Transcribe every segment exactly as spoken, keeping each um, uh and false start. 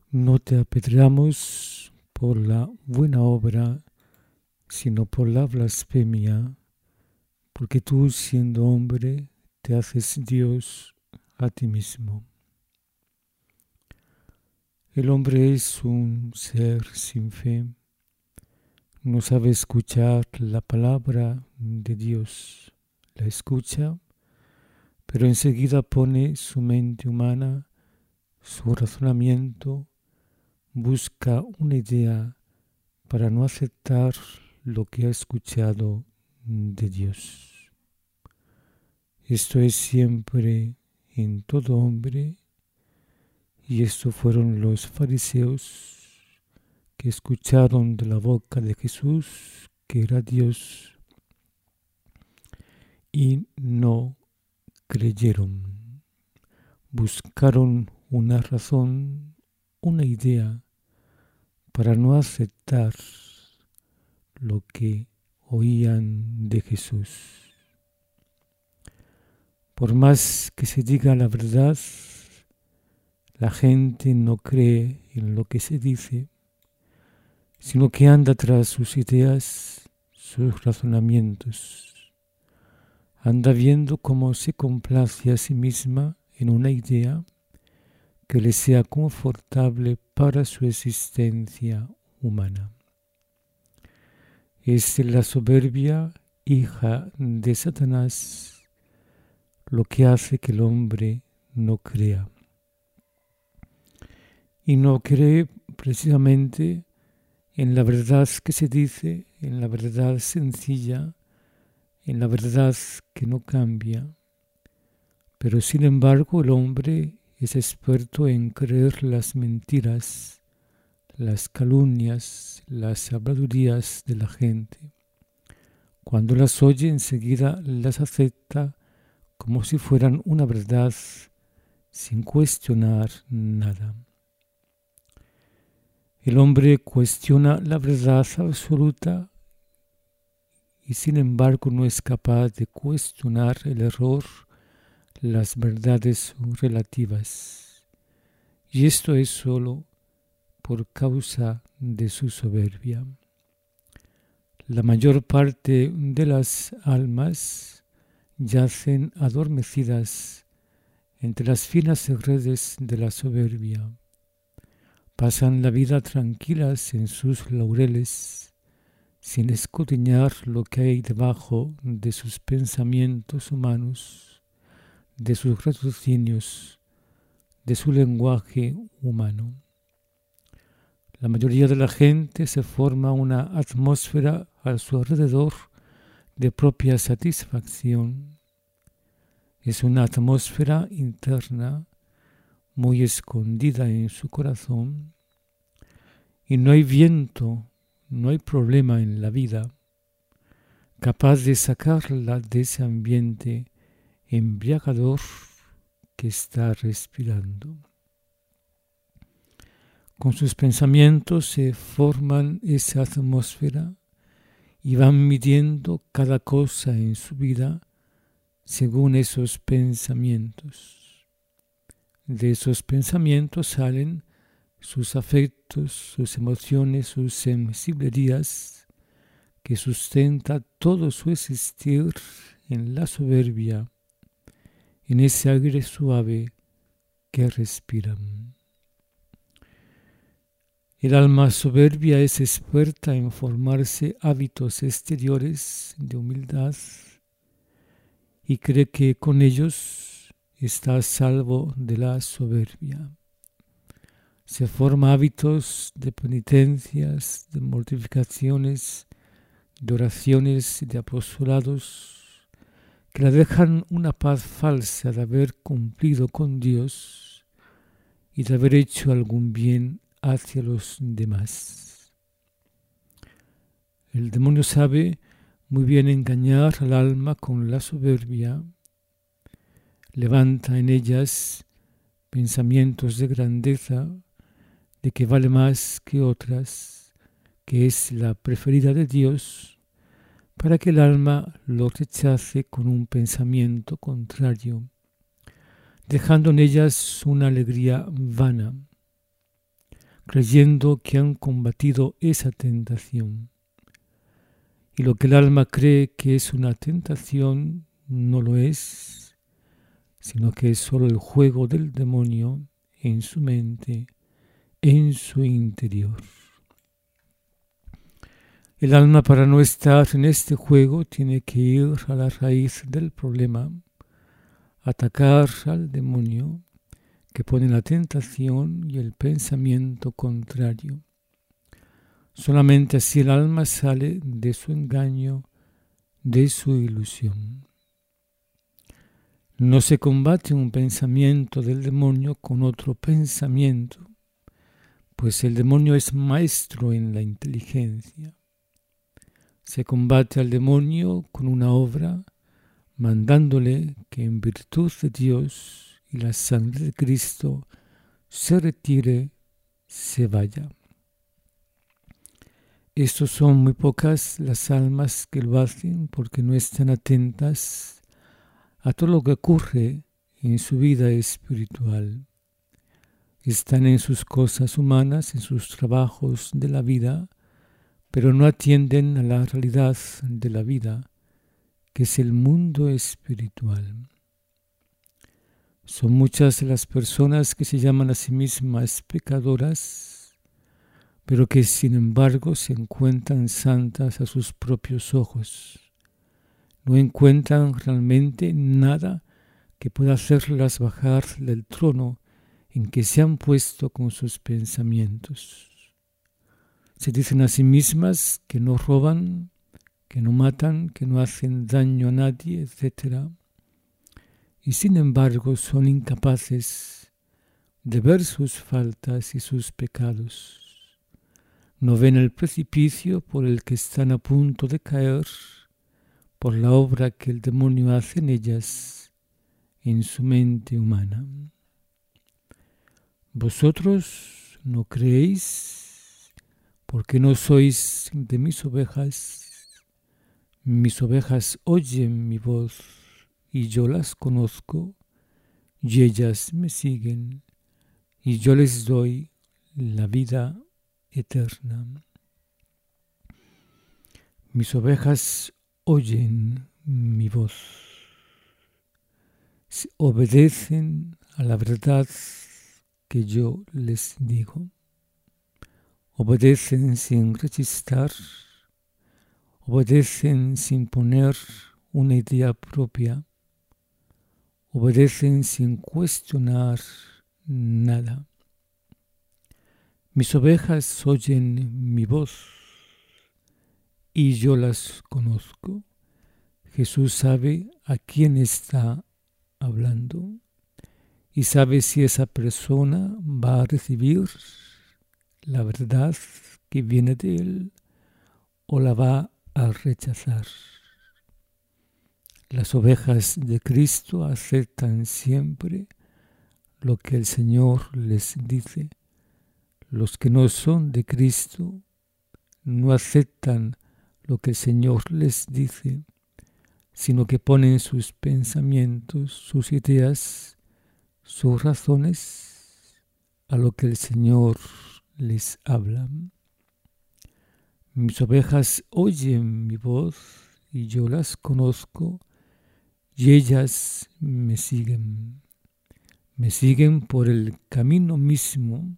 No te apedreamos por la buena obra, sino por la blasfemia, porque tú, siendo hombre, te haces Dios a ti mismo. El hombre es un ser sin fe, no sabe escuchar la palabra de Dios. La escucha, pero enseguida pone su mente humana, su razonamiento, busca una idea para no aceptar lo que ha escuchado de Dios. Esto es siempre en todo hombre, y esto fueron los fariseos que escucharon de la boca de Jesús que era Dios y no creyeron. Buscaron una razón, una idea para no aceptar lo que oían de Jesús. Por más que se diga la verdad, la gente no cree en lo que se dice, sino que anda tras sus ideas, sus razonamientos. Anda viendo cómo se complace a sí misma en una idea que le sea confortable para su existencia humana. Es la soberbia, hija de Satanás, lo que hace que el hombre no crea. Y no cree precisamente en la verdad que se dice, en la verdad sencilla, en la verdad que no cambia. Pero sin embargo el hombre es experto en creer las mentiras, las calumnias, las habladurías de la gente. Cuando las oye enseguida las acepta como si fueran una verdad, sin cuestionar nada. El hombre cuestiona la verdad absoluta y sin embargo no es capaz de cuestionar el error, las verdades relativas. Y esto es solo por causa de su soberbia. La mayor parte de las almas yacen adormecidas entre las finas redes de la soberbia. Pasan la vida tranquilas en sus laureles, sin escudriñar lo que hay debajo de sus pensamientos humanos, de sus raciocinios, de su lenguaje humano. La mayoría de la gente se forma una atmósfera a su alrededor de propia satisfacción. Es una atmósfera interna muy escondida en su corazón, y no hay viento, no hay problema en la vida capaz de sacarla de ese ambiente embriagador que está respirando. Con sus pensamientos se forman esa atmósfera y van midiendo cada cosa en su vida según esos pensamientos. De esos pensamientos salen sus afectos, sus emociones, sus sensiblerías, que sustenta todo su existir en la soberbia, en ese aire suave que respiran. El alma soberbia es experta en formarse hábitos exteriores de humildad y cree que con ellos está a salvo de la soberbia. Se forma hábitos de penitencias, de mortificaciones, de oraciones y de apostolados que la dejan una paz falsa de haber cumplido con Dios y de haber hecho algún bien hacia los demás. El demonio sabe muy bien engañar al alma con la soberbia. Levanta en ellas pensamientos de grandeza, de que vale más que otras, que es la preferida de Dios, para que el alma lo rechace con un pensamiento contrario, dejando en ellas una alegría vana. creyendo que han combatido esa tentación. Y lo que el alma cree que es una tentación no lo es, sino que es solo el juego del demonio en su mente, en su interior. El alma, para no estar en este juego, tiene que ir a la raíz del problema, atacar al demonio que pone la tentación y el pensamiento contrario. Solamente así el alma sale de su engaño, de su ilusión. No se combate un pensamiento del demonio con otro pensamiento, pues el demonio es maestro en la inteligencia. Se combate al demonio con una obra, mandándole que en virtud de Dios y la sangre de Cristo se retire, se vaya. Estos son muy pocas las almas que lo hacen porque no están atentas a todo lo que ocurre en su vida espiritual. Están en sus cosas humanas, en sus trabajos de la vida, pero no atienden a la realidad de la vida, que es el mundo espiritual. Son muchas las personas que se llaman a sí mismas pecadoras, pero que sin embargo se encuentran santas a sus propios ojos. No encuentran realmente nada que pueda hacerlas bajar del trono en que se han puesto con sus pensamientos. Se dicen a sí mismas que no roban, que no matan, que no hacen daño a nadie, etcétera. Y sin embargo son incapaces de ver sus faltas y sus pecados. No ven el precipicio por el que están a punto de caer, por la obra que el demonio hace en ellas, en su mente humana. Vosotros no creéis, porque no sois de mis ovejas. Mis ovejas oyen mi voz, y yo las conozco, y ellas me siguen, y yo les doy la vida eterna. Mis ovejas oyen mi voz, obedecen a la verdad que yo les digo. Obedecen sin rechistar, obedecen sin poner una idea propia, obedecen sin cuestionar nada. Mis ovejas oyen mi voz y yo las conozco. Jesús sabe a quién está hablando y sabe si esa persona va a recibir la verdad que viene de él o la va a rechazar. Las ovejas de Cristo aceptan siempre lo que el Señor les dice. Los que no son de Cristo no aceptan lo que el Señor les dice, sino que ponen sus pensamientos, sus ideas, sus razones a lo que el Señor les habla. Mis ovejas oyen mi voz y yo las conozco y ellas me siguen. Me siguen por el camino mismo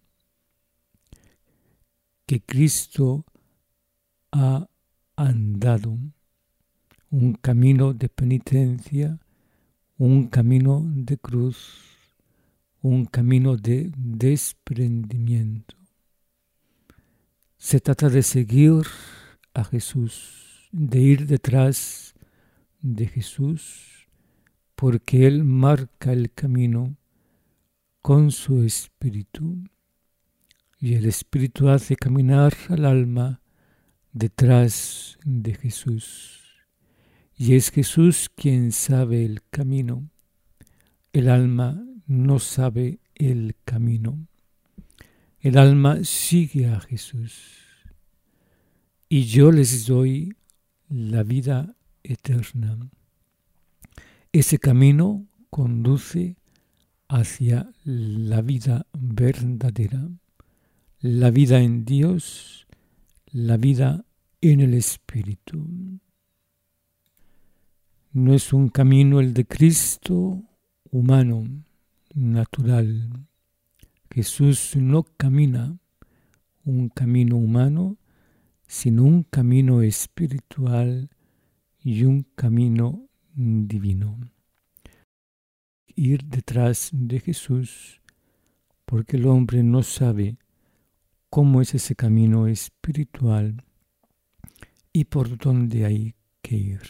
que Cristo ha andado. Un camino de penitencia, un camino de cruz, un camino de desprendimiento. Se trata de seguir a Jesús, de ir detrás de Jesús, porque Él marca el camino con su Espíritu, y el Espíritu hace caminar al alma detrás de Jesús. Y es Jesús quien sabe el camino. El alma no sabe el camino. El alma sigue a Jesús. Y yo les doy la vida eterna. Ese camino conduce hacia la vida verdadera, la vida en Dios, la vida en el Espíritu. No es un camino el de Cristo humano, natural. Jesús no camina un camino humano, sino un camino espiritual y un camino divino. Ir detrás de Jesús, porque el hombre no sabe cómo es ese camino espiritual y por dónde hay que ir.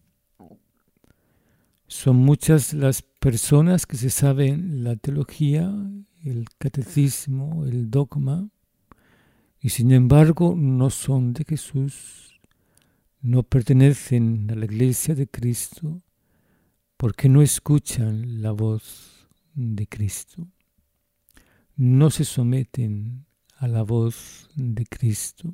Son muchas las personas que se saben la teología, el catecismo, el dogma, y sin embargo no son de Jesús, no pertenecen a la Iglesia de Cristo, porque no escuchan la voz de Cristo, no se someten a la voz de Cristo,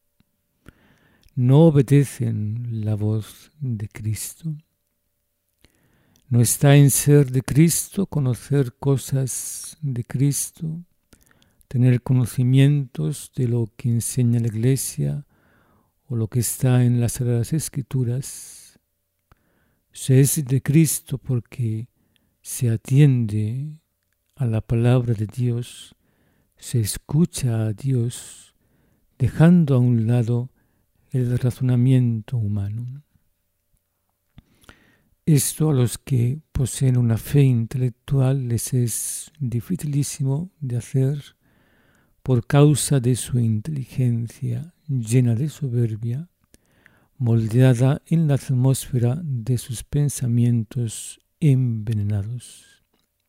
no obedecen la voz de Cristo. No está en ser de Cristo conocer cosas de Cristo, tener conocimientos de lo que enseña la Iglesia o lo que está en las Sagradas Escrituras. Se es de Cristo porque se atiende a la palabra de Dios, se escucha a Dios, dejando a un lado el razonamiento humano. Esto a los que poseen una fe intelectual les es dificilísimo de hacer por causa de su inteligencia llena de soberbia, moldeada en la atmósfera de sus pensamientos envenenados.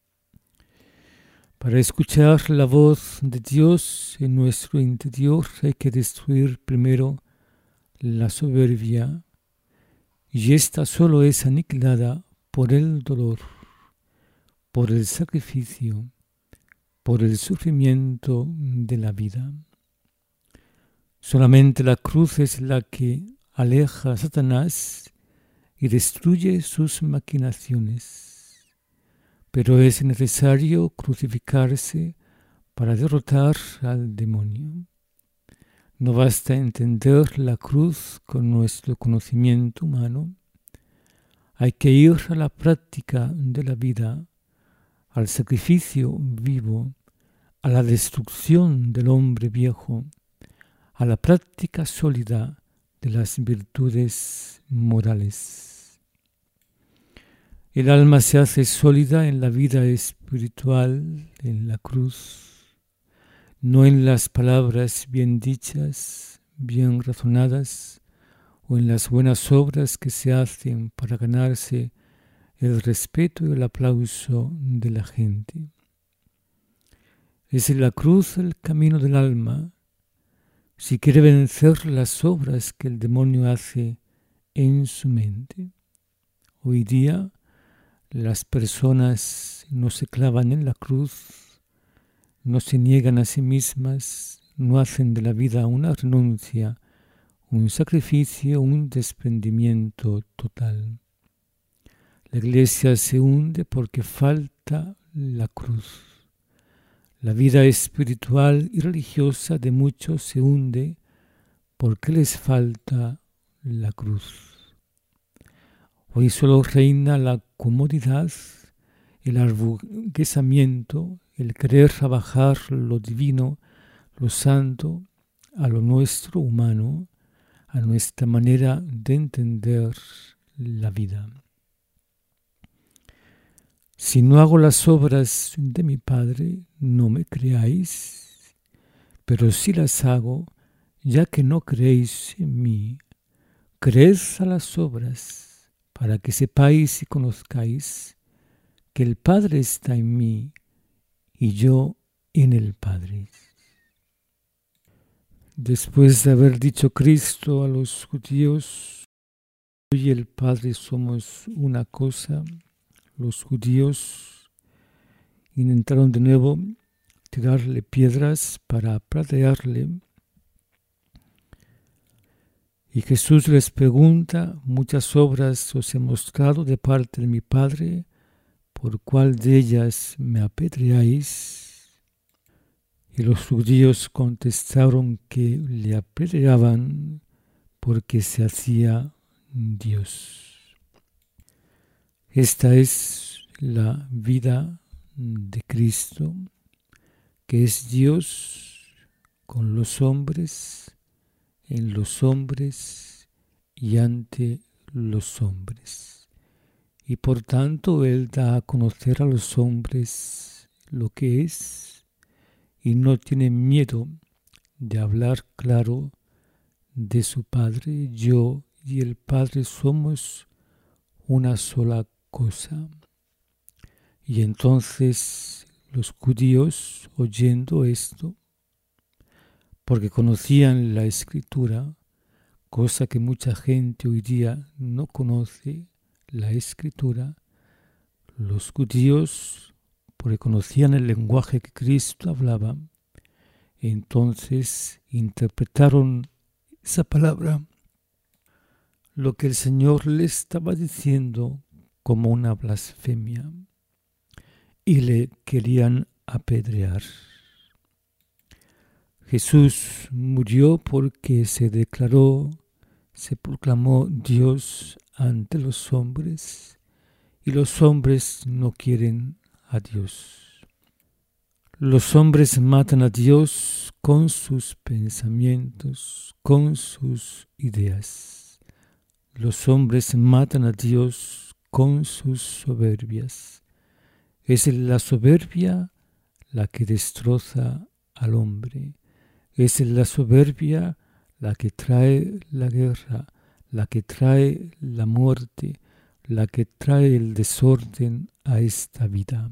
Para escuchar la voz de Dios en nuestro interior hay que destruir primero la soberbia, y esta solo es aniquilada por el dolor, por el sacrificio, por el sufrimiento de la vida. Solamente la cruz es la que aleja a Satanás y destruye sus maquinaciones. Pero es necesario crucificarse para derrotar al demonio. No basta entender la cruz con nuestro conocimiento humano. Hay que ir a la práctica de la vida, al sacrificio vivo, a la destrucción del hombre viejo, a la práctica sólida de las virtudes morales. El alma se hace sólida en la vida espiritual, en la cruz, no en las palabras bien dichas, bien razonadas, o en las buenas obras que se hacen para ganarse el respeto y el aplauso de la gente. Es en la cruz el camino del alma, si quiere vencer las obras que el demonio hace en su mente. Hoy día las personas no se clavan en la cruz, no se niegan a sí mismas, no hacen de la vida una renuncia, un sacrificio, un desprendimiento total. La Iglesia se hunde porque falta la cruz. La vida espiritual y religiosa de muchos se hunde porque les falta la cruz. Hoy solo reina la comodidad, el aburguesamiento, el querer trabajar lo divino, lo santo, a lo nuestro humano, a nuestra manera de entender la vida. Si no hago las obras de mi Padre, no me creáis, pero si las hago, ya que no creéis en mí, creed a las obras, para que sepáis y conozcáis que el Padre está en mí y yo en el Padre. Después de haber dicho Cristo a los judíos, yo y el Padre somos una cosa, los judíos intentaron de nuevo tirarle piedras para apedrearle. Y Jesús les pregunta: muchas obras os he mostrado de parte de mi Padre, ¿por cuál de ellas me apedreáis? Y los judíos contestaron que le apedreaban porque se hacía Dios. Esta es la vida de Cristo, que es Dios con los hombres, en los hombres y ante los hombres. Y por tanto Él da a conocer a los hombres lo que es y no tiene miedo de hablar claro de su Padre. Yo y el Padre somos una sola cosa. Y entonces los judíos, oyendo esto, porque conocían la Escritura, cosa que mucha gente hoy día no conoce, la Escritura, los judíos, porque conocían el lenguaje que Cristo hablaba, entonces interpretaron esa palabra, lo que el Señor le estaba diciendo, como una blasfemia, y le querían apedrear. Jesús murió porque se declaró, se proclamó Dios ante los hombres, y los hombres no quieren a Dios. Los hombres matan a Dios con sus pensamientos, con sus ideas. Los hombres matan a Dios con sus soberbias. Es la soberbia la que destroza al hombre. Es la soberbia la que trae la guerra, la que trae la muerte, la que trae el desorden a esta vida.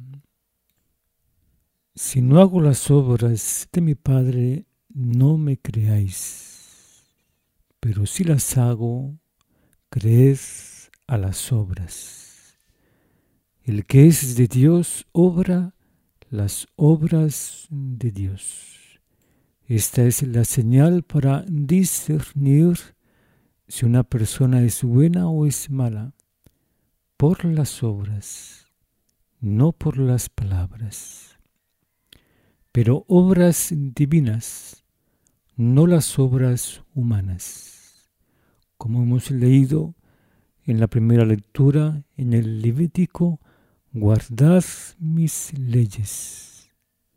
Si no hago las obras de mi Padre, no me creáis, pero si las hago, creed a las obras. El que es de Dios obra las obras de Dios. Esta es la señal para discernir si una persona es buena o es mala, por las obras, no por las palabras. Pero obras divinas, no las obras humanas. Como hemos leído en la primera lectura, en el Levítico, guardad mis leyes.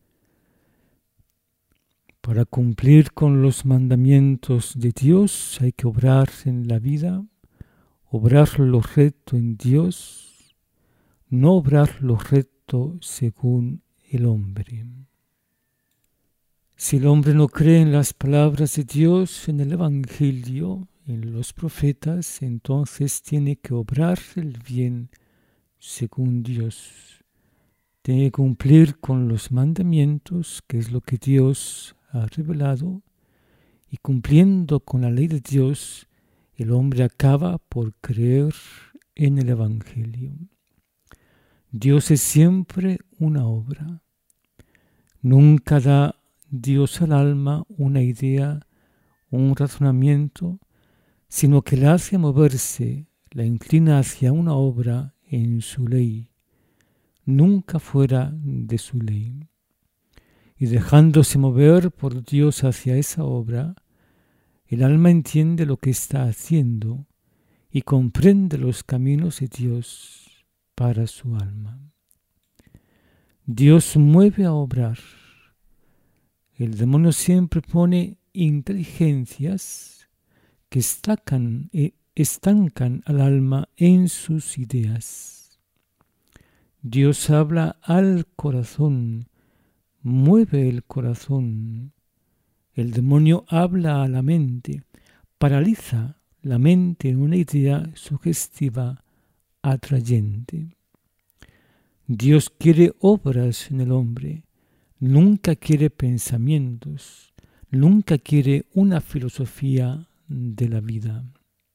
Para cumplir con los mandamientos de Dios hay que obrar en la vida, obrar lo recto en Dios, no obrar lo recto según el hombre. Si el hombre no cree en las palabras de Dios, en el Evangelio, en los profetas, entonces tiene que obrar el bien según Dios. Tiene que cumplir con los mandamientos, que es lo que Dios ha revelado, y cumpliendo con la ley de Dios, el hombre acaba por creer en el Evangelio. Dios es siempre una obra. Nunca da Dios al alma una idea, un razonamiento, sino que la hace moverse, la inclina hacia una obra en su ley, nunca fuera de su ley. Y dejándose mover por Dios hacia esa obra, el alma entiende lo que está haciendo y comprende los caminos de Dios para su alma. Dios mueve a obrar. El demonio siempre pone inteligencias que estacan, eh, estancan al alma en sus ideas. Dios habla al corazón, mueve el corazón. El demonio habla a la mente, paraliza la mente en una idea sugestiva, atrayente. Dios quiere obras en el hombre, nunca quiere pensamientos, nunca quiere una filosofía de la vida.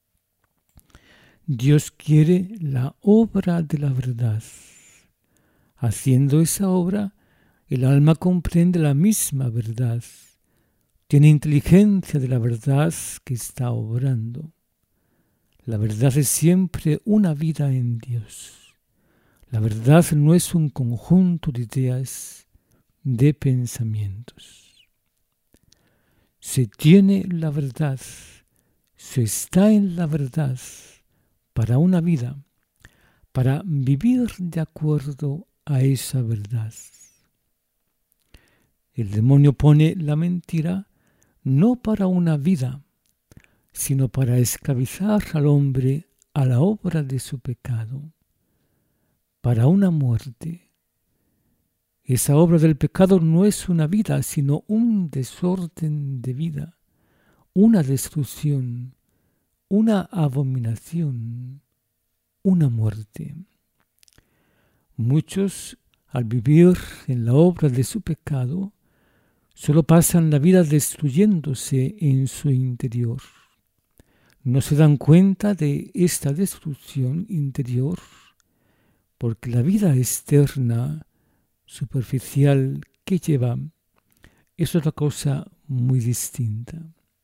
Dios quiere la obra de la verdad. Haciendo esa obra, el alma comprende la misma verdad. Tiene inteligencia de la verdad que está obrando. La verdad es siempre una vida en Dios. La verdad no es un conjunto de ideas, de pensamientos. se tiene la verdad, se está en la verdad para una vida, para vivir de acuerdo a esa verdad. El demonio pone la mentira no para una vida, sino para esclavizar al hombre a la obra de su pecado, para una muerte. Esa obra del pecado no es una vida, sino un desorden de vida, una destrucción, una abominación, una muerte. Muchos, al vivir en la obra de su pecado, solo pasan la vida destruyéndose en su interior. No se dan cuenta de esta destrucción interior, porque la vida externa, superficial que llevan es otra cosa muy distinta.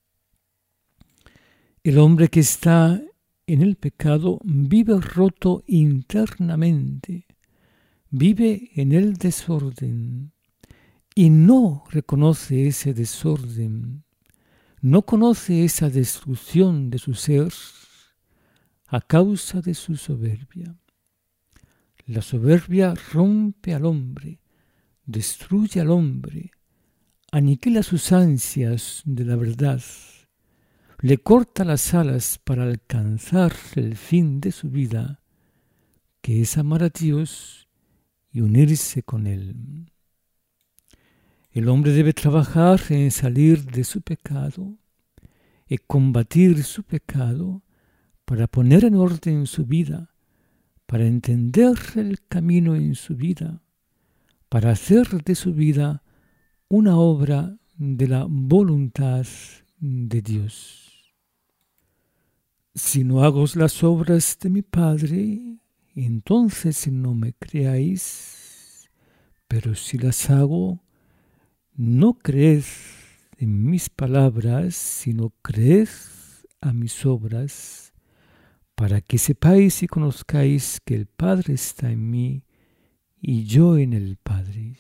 El hombre que está en el pecado vive roto internamente, vive en el desorden y no reconoce ese desorden, no conoce esa destrucción de su ser a causa de su soberbia. La soberbia rompe al hombre, destruye al hombre, aniquila sus ansias de la verdad, le corta las alas para alcanzar el fin de su vida, que es amar a Dios y unirse con Él. El hombre debe trabajar en salir de su pecado y combatir su pecado para poner en orden su vida, para entender el camino en su vida, para hacer de su vida una obra de la voluntad de Dios. Si no hago las obras de mi Padre, entonces no me creáis, pero si las hago, no creed en mis palabras, sino creed a mis obras, para que sepáis y conozcáis que el Padre está en mí y yo en el Padre.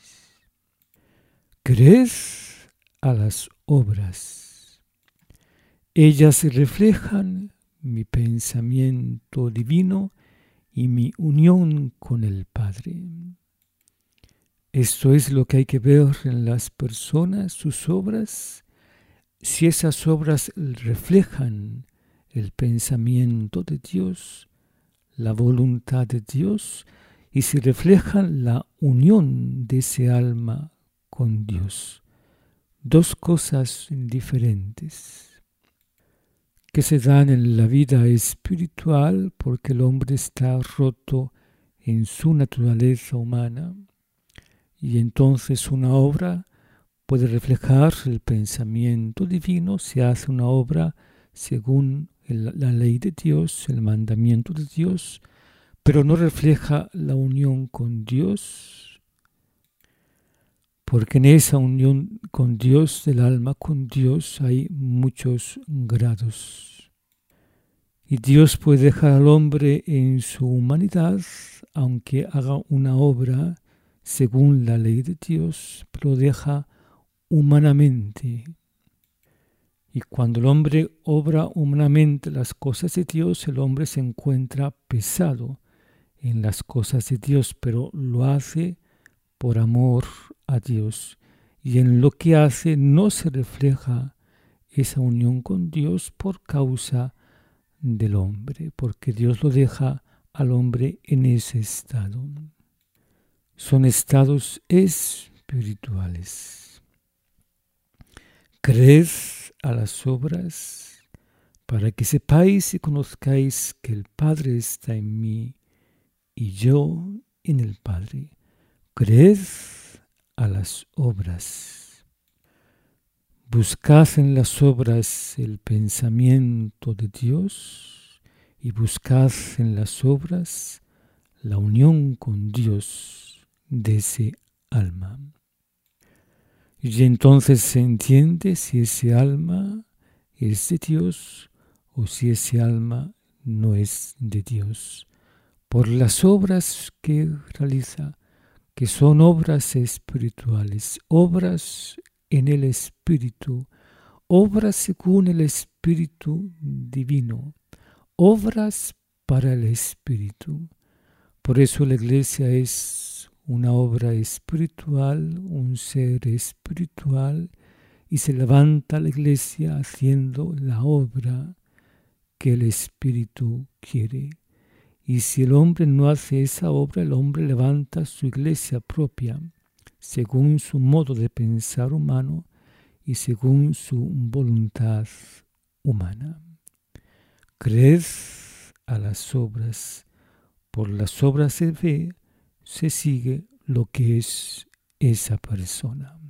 Creed a las obras. Ellas reflejan mi pensamiento divino y mi unión con el Padre. Esto es lo que hay que ver en las personas, sus obras. Si esas obras reflejan el pensamiento de Dios, la voluntad de Dios, y si reflejan la unión de ese alma con Dios. Dos cosas diferentes que se dan en la vida espiritual porque el hombre está roto en su naturaleza humana y entonces una obra puede reflejar el pensamiento divino, se hace una obra según el, la ley de Dios, el mandamiento de Dios, pero no refleja la unión con Dios, porque en esa unión con Dios, del alma con Dios, hay muchos grados. Y Dios puede dejar al hombre en su humanidad, aunque haga una obra según la ley de Dios, pero deja humanamente. Y cuando el hombre obra humanamente las cosas de Dios, el hombre se encuentra pesado en las cosas de Dios, pero lo hace por amor a Dios. Y en lo que hace no se refleja esa unión con Dios por causa del hombre, porque Dios lo deja al hombre en ese estado. Son estados espirituales. Creed a las obras para que sepáis y conozcáis que el Padre está en mí y yo en el Padre. Creed a las obras. Buscad en las obras el pensamiento de Dios y buscad en las obras la unión con Dios de ese alma. Y entonces se entiende si ese alma es de Dios o si ese alma no es de Dios. Por las obras que realiza, que son obras espirituales, obras en el espíritu, obras según el Espíritu Divino, obras para el Espíritu. Por eso la iglesia es una obra espiritual, un ser espiritual, y se levanta la iglesia haciendo la obra que el Espíritu quiere. Y si el hombre no hace esa obra, el hombre levanta su iglesia propia, según su modo de pensar humano y según su voluntad humana. Creed a las obras. Por las obras se ve, se sigue lo que es esa persona.